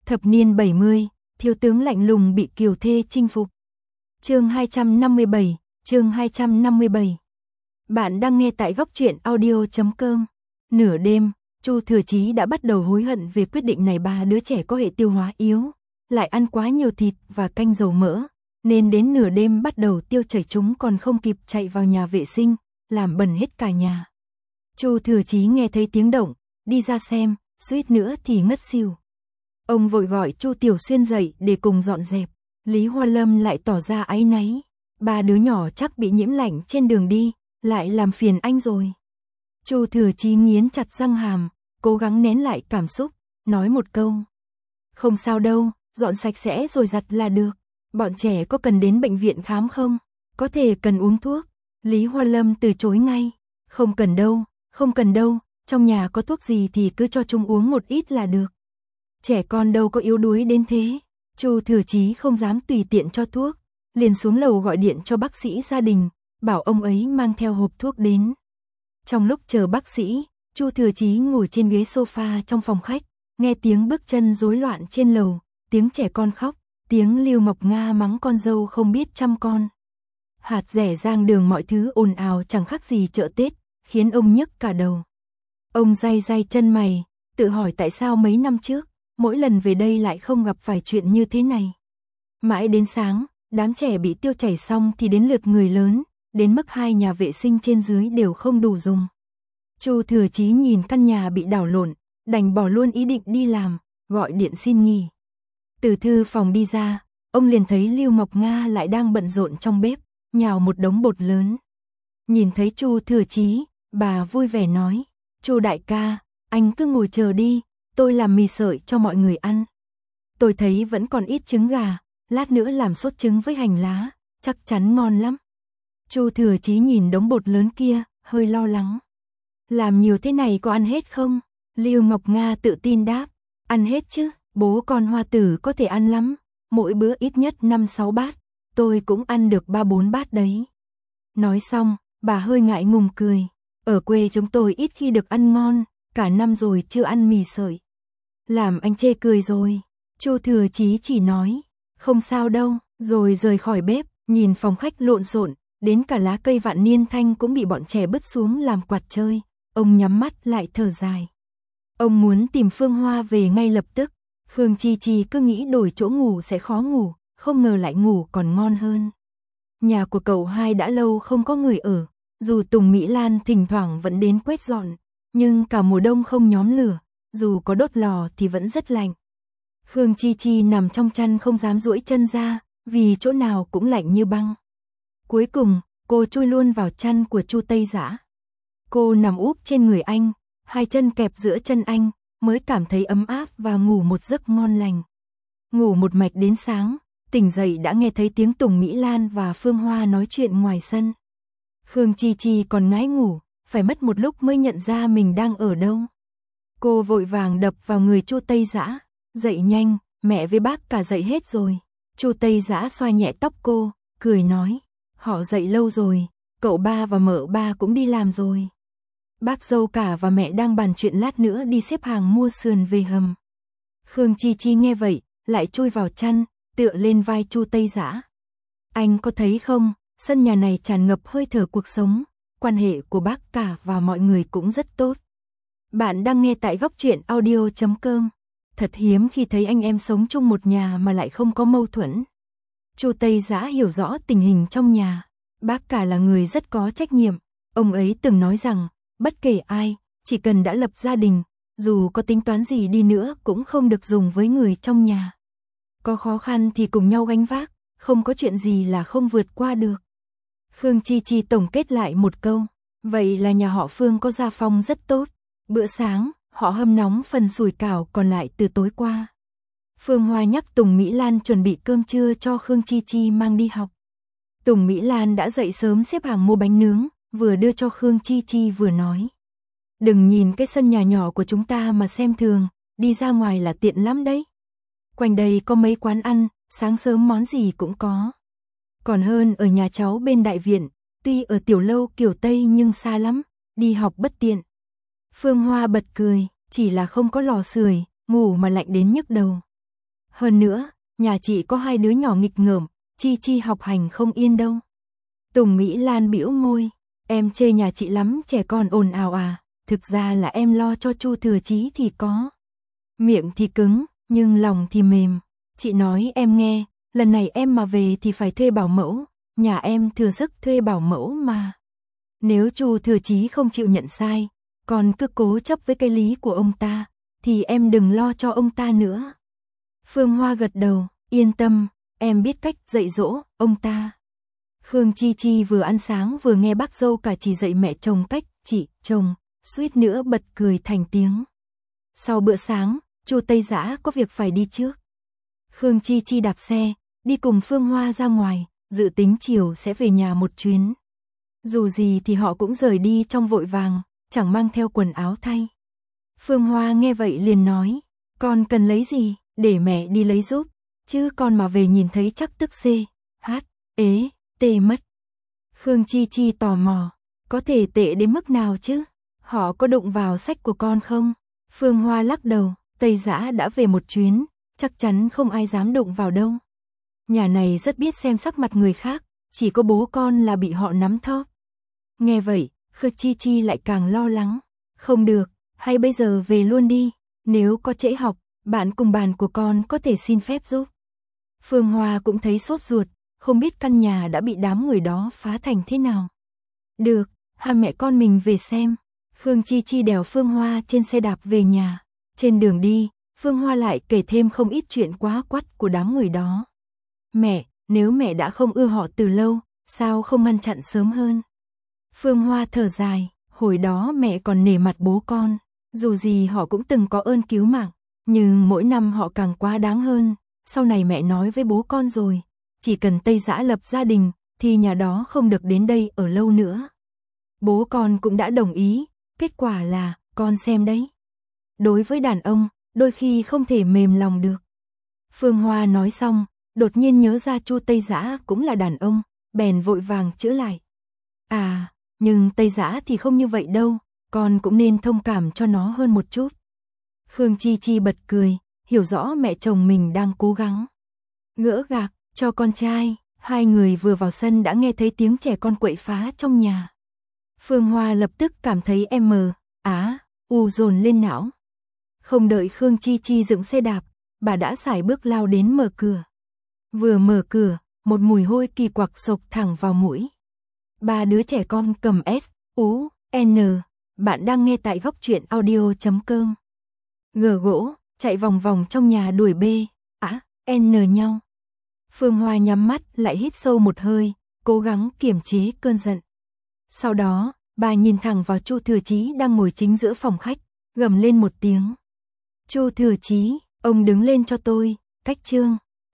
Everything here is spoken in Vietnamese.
Thập niên 70, thiếu tướng lạnh lùng bị kiều thê chinh phục. Chương 257, chương 257. Bạn đang nghe tại góc truyện audio.com. Nửa đêm, Chu Thừa Chí đã bắt đầu hối hận về quyết định này. Ba đứa trẻ có hệ tiêu hóa yếu, lại ăn quá nhiều thịt và canh dầu mỡ, nên đến nửa đêm bắt đầu tiêu chảy, chúng còn không kịp chạy vào nhà vệ sinh, làm bẩn hết cả nhà. Chu Thừa Chí nghe thấy tiếng động, đi ra xem, suýt nữa thì ngất xỉu. Ông vội gọi Chu Tiểu Xuyên dậy để cùng dọn dẹp. Lý Hoa Lâm lại tỏ ra áy náy. Ba đứa nhỏ chắc bị nhiễm lạnh trên đường đi, lại làm phiền anh rồi. Chu Thừa Chí nghiến chặt răng hàm, cố gắng nén lại cảm xúc, nói một câu. Không sao đâu, dọn sạch sẽ rồi giặt là được. Bọn trẻ có cần đến bệnh viện khám không? Có thể cần uống thuốc. Lý Hoa Lâm từ chối ngay. Không cần đâu, không cần đâu, trong nhà có thuốc gì thì cứ cho chúng uống một ít là được. Trẻ con đâu có yếu đuối đến thế. Chu Thừa Chí không dám tùy tiện cho thuốc, liền xuống lầu gọi điện cho bác sĩ gia đình, bảo ông ấy mang theo hộp thuốc đến. Trong lúc chờ bác sĩ, Chu Thừa Chí ngồi trên ghế sofa trong phòng khách, nghe tiếng bước chân rối loạn trên lầu, tiếng trẻ con khóc, tiếng Lưu Mộc Nga mắng con dâu không biết chăm con. Hạt rẻ giang đường, mọi thứ ồn ào chẳng khác gì chợ Tết, khiến ông nhức cả đầu. Ông day day chân mày, tự hỏi tại sao mấy năm trước, mỗi lần về đây lại không gặp phải chuyện như thế này. Mãi đến sáng, đám trẻ bị tiêu chảy xong thì đến lượt người lớn, đến mức 2 nhà vệ sinh trên dưới đều không đủ dùng. Chu Thừa Chí nhìn căn nhà bị đảo lộn, đành bỏ luôn ý định đi làm, gọi điện xin nghỉ. Từ thư phòng đi ra, ông liền thấy Lưu Mộc Nga lại đang bận rộn trong bếp, nhào một đống bột lớn. Nhìn thấy Chu Thừa Chí, bà vui vẻ nói, Chu đại ca, anh cứ ngồi chờ đi, tôi làm mì sợi cho mọi người ăn. Tôi thấy vẫn còn ít trứng gà, lát nữa làm sốt trứng với hành lá, chắc chắn ngon lắm. Chu Thừa Chí nhìn đống bột lớn kia, hơi lo lắng. Làm nhiều thế này có ăn hết không? Lưu Mộc Nga tự tin đáp, ăn hết chứ, bố con Hoa Tử có thể ăn lắm, mỗi bữa ít nhất 5-6 bát, tôi cũng ăn được 3-4 bát đấy. Nói xong, bà hơi ngại ngùng cười, ở quê chúng tôi ít khi được ăn ngon, cả năm rồi chưa ăn mì sợi. Làm anh chê cười rồi. Chu Thừa Chí chỉ nói, không sao đâu, rồi rời khỏi bếp, nhìn phòng khách lộn xộn, đến cả lá cây vạn niên thanh cũng bị bọn trẻ bứt xuống làm quạt chơi, ông nhắm mắt lại thở dài. Ông muốn tìm Phương Hoa về ngay lập tức, Khương Chi Chi cứ nghĩ đổi chỗ ngủ sẽ khó ngủ, không ngờ lại ngủ còn ngon hơn. Nhà của cậu hai đã lâu không có người ở, dù Tùng Mỹ Lan thỉnh thoảng vẫn đến quét dọn, nhưng cả mùa đông không nhóm lửa, dù có đốt lò thì vẫn rất lạnh. Khương Chi Chi nằm trong chăn không dám duỗi chân ra, vì chỗ nào cũng lạnh như băng. Cuối cùng, cô chui luôn vào chăn của Chu Tây Dã. Cô nằm úp trên người anh, 2 chân kẹp giữa chân anh, mới cảm thấy ấm áp và ngủ một giấc ngon lành. Ngủ một mạch đến sáng, tỉnh dậy đã nghe thấy tiếng Tùng Mỹ Lan và Phương Hoa nói chuyện ngoài sân. Khương Chi Chi còn ngái ngủ, phải mất một lúc mới nhận ra mình đang ở đâu. Cô vội vàng đập vào người Chu Tây Dã, dậy nhanh, mẹ với bác cả dậy hết rồi. Chu Tây Dã xoa nhẹ tóc cô, cười nói, họ dậy lâu rồi, cậu ba và mợ ba cũng đi làm rồi. Bác dâu cả và mẹ đang bàn chuyện lát nữa đi xếp hàng mua sườn về hầm. Khương Chi Chi nghe vậy, lại chui vào chăn, tựa lên vai Chu Tây Dã. Anh có thấy không, sân nhà này tràn ngập hơi thở cuộc sống, quan hệ của bác cả và mọi người cũng rất tốt. Bạn đang nghe tại góc truyện audio.com. Thật hiếm khi thấy anh em sống chung một nhà mà lại không có mâu thuẫn. Chu Tây Dã hiểu rõ tình hình trong nhà. Bác cả là người rất có trách nhiệm. Ông ấy từng nói rằng, bất kể ai, chỉ cần đã lập gia đình, dù có tính toán gì đi nữa cũng không được dùng với người trong nhà. Có khó khăn thì cùng nhau gánh vác, không có chuyện gì là không vượt qua được. Khương Chi Chi tổng kết lại một câu, vậy là nhà họ Phương có gia phong rất tốt. Bữa sáng, họ hâm nóng phần sủi cảo còn lại từ tối qua. Phương Hoa nhắc Tùng Mỹ Lan chuẩn bị cơm trưa cho Khương Chi Chi mang đi học. Tùng Mỹ Lan đã dậy sớm xếp hàng mua bánh nướng, vừa đưa cho Khương Chi Chi vừa nói. Đừng nhìn cái sân nhà nhỏ của chúng ta mà xem thường, đi ra ngoài là tiện lắm đấy. Quanh đây có mấy quán ăn, sáng sớm món gì cũng có. Còn hơn ở nhà cháu bên đại viện, tuy ở tiểu lâu kiểu Tây nhưng xa lắm, đi học bất tiện. Phương Hoa bật cười, chỉ là không có lò sưởi, ngủ mà lạnh đến nhức đầu. Hơn nữa, nhà chị có 2 đứa nhỏ nghịch ngợm, Chi Chi học hành không yên đâu. Tùng Mỹ Lan bĩu môi, em chê nhà chị lắm, trẻ con ồn ào à, thực ra là em lo cho Chu Thừa Chí thì có. Miệng thì cứng, nhưng lòng thì mềm. Chị nói em nghe, lần này em mà về thì phải thuê bảo mẫu, nhà em thừa sức thuê bảo mẫu mà. Nếu Chu Thừa Chí không chịu nhận sai, còn cứ cố chấp với cái lý của ông ta, thì em đừng lo cho ông ta nữa. Phương Hoa gật đầu, yên tâm, em biết cách dạy dỗ ông ta. Khương Chi Chi vừa ăn sáng vừa nghe bác dâu cả chỉ dạy mẹ chồng cách chị chồng, suýt nữa bật cười thành tiếng. Sau bữa sáng, Chu Tây Dã có việc phải đi trước. Khương Chi Chi đạp xe, đi cùng Phương Hoa ra ngoài, dự tính chiều sẽ về nhà một chuyến. Dù gì thì họ cũng rời đi trong vội vàng, chẳng mang theo quần áo thay. Phương Hoa nghe vậy liền nói, con cần lấy gì, để mẹ đi lấy giúp, chứ con mà về nhìn thấy chắc tức tê mất. Khương Chi Chi tò mò, có thể tệ đến mức nào chứ? Họ có đụng vào sách của con không? Phương Hoa lắc đầu, Tây Dã đã về một chuyến, chắc chắn không ai dám đụng vào đâu. Nhà này rất biết xem sắc mặt người khác, chỉ có bố con là bị họ nắm thóp. Nghe vậy, Khương Chi Chi lại càng lo lắng. Không được, hay bây giờ về luôn đi, nếu có trễ học, bạn cùng bàn của con có thể xin phép giúp. Phương Hoa cũng thấy sốt ruột, không biết căn nhà đã bị đám người đó phá thành thế nào. Được, hai mẹ con mình về xem. Khương Chi Chi đèo Phương Hoa trên xe đạp về nhà. Trên đường đi, Phương Hoa lại kể thêm không ít chuyện quá quắt của đám người đó. Mẹ, nếu mẹ đã không ưa họ từ lâu, sao không ngăn chặn sớm hơn? Phương Hoa thở dài, hồi đó mẹ còn nể mặt bố con, dù gì họ cũng từng có ơn cứu mạng, nhưng mỗi năm họ càng quá đáng hơn. Sau này mẹ nói với bố con rồi, chỉ cần Tây Dã lập gia đình, thì nhà đó không được đến đây ở lâu nữa. Bố con cũng đã đồng ý, kết quả là, con xem đấy. Đối với đàn ông, đôi khi không thể mềm lòng được. Phương Hoa nói xong, đột nhiên nhớ ra Chu Tây Dã cũng là đàn ông, bèn vội vàng chữa lại. À, nhưng Tây Dã thì không như vậy đâu, con cũng nên thông cảm cho nó hơn một chút. Khương Chi Chi bật cười, hiểu rõ mẹ chồng mình đang cố gắng gỡ gạc cho con trai. Hai người vừa vào sân đã nghe thấy tiếng trẻ con quậy phá trong nhà. Phương Hoa lập tức cảm thấy dồn lên não. Không đợi Khương Chi Chi dựng xe đạp, bà đã sải bước lao đến mở cửa. Vừa mở cửa, một mùi hôi kỳ quặc xộc thẳng vào mũi. 3 đứa trẻ con cầm S.U.N. Bạn đang nghe tại Góc Chuyện Audio.com. Gờ gỗ, chạy vòng vòng trong nhà đuổi B.A.N. nhau. Phương Hoa nhắm mắt lại hít sâu một hơi, cố gắng kiềm chế cơn giận. Sau đó, bà nhìn thẳng vào Chu Thừa Chí đang ngồi chính giữa phòng khách, gầm lên một tiếng. Chu Thừa Chí, ông đứng lên cho tôi, cách chương.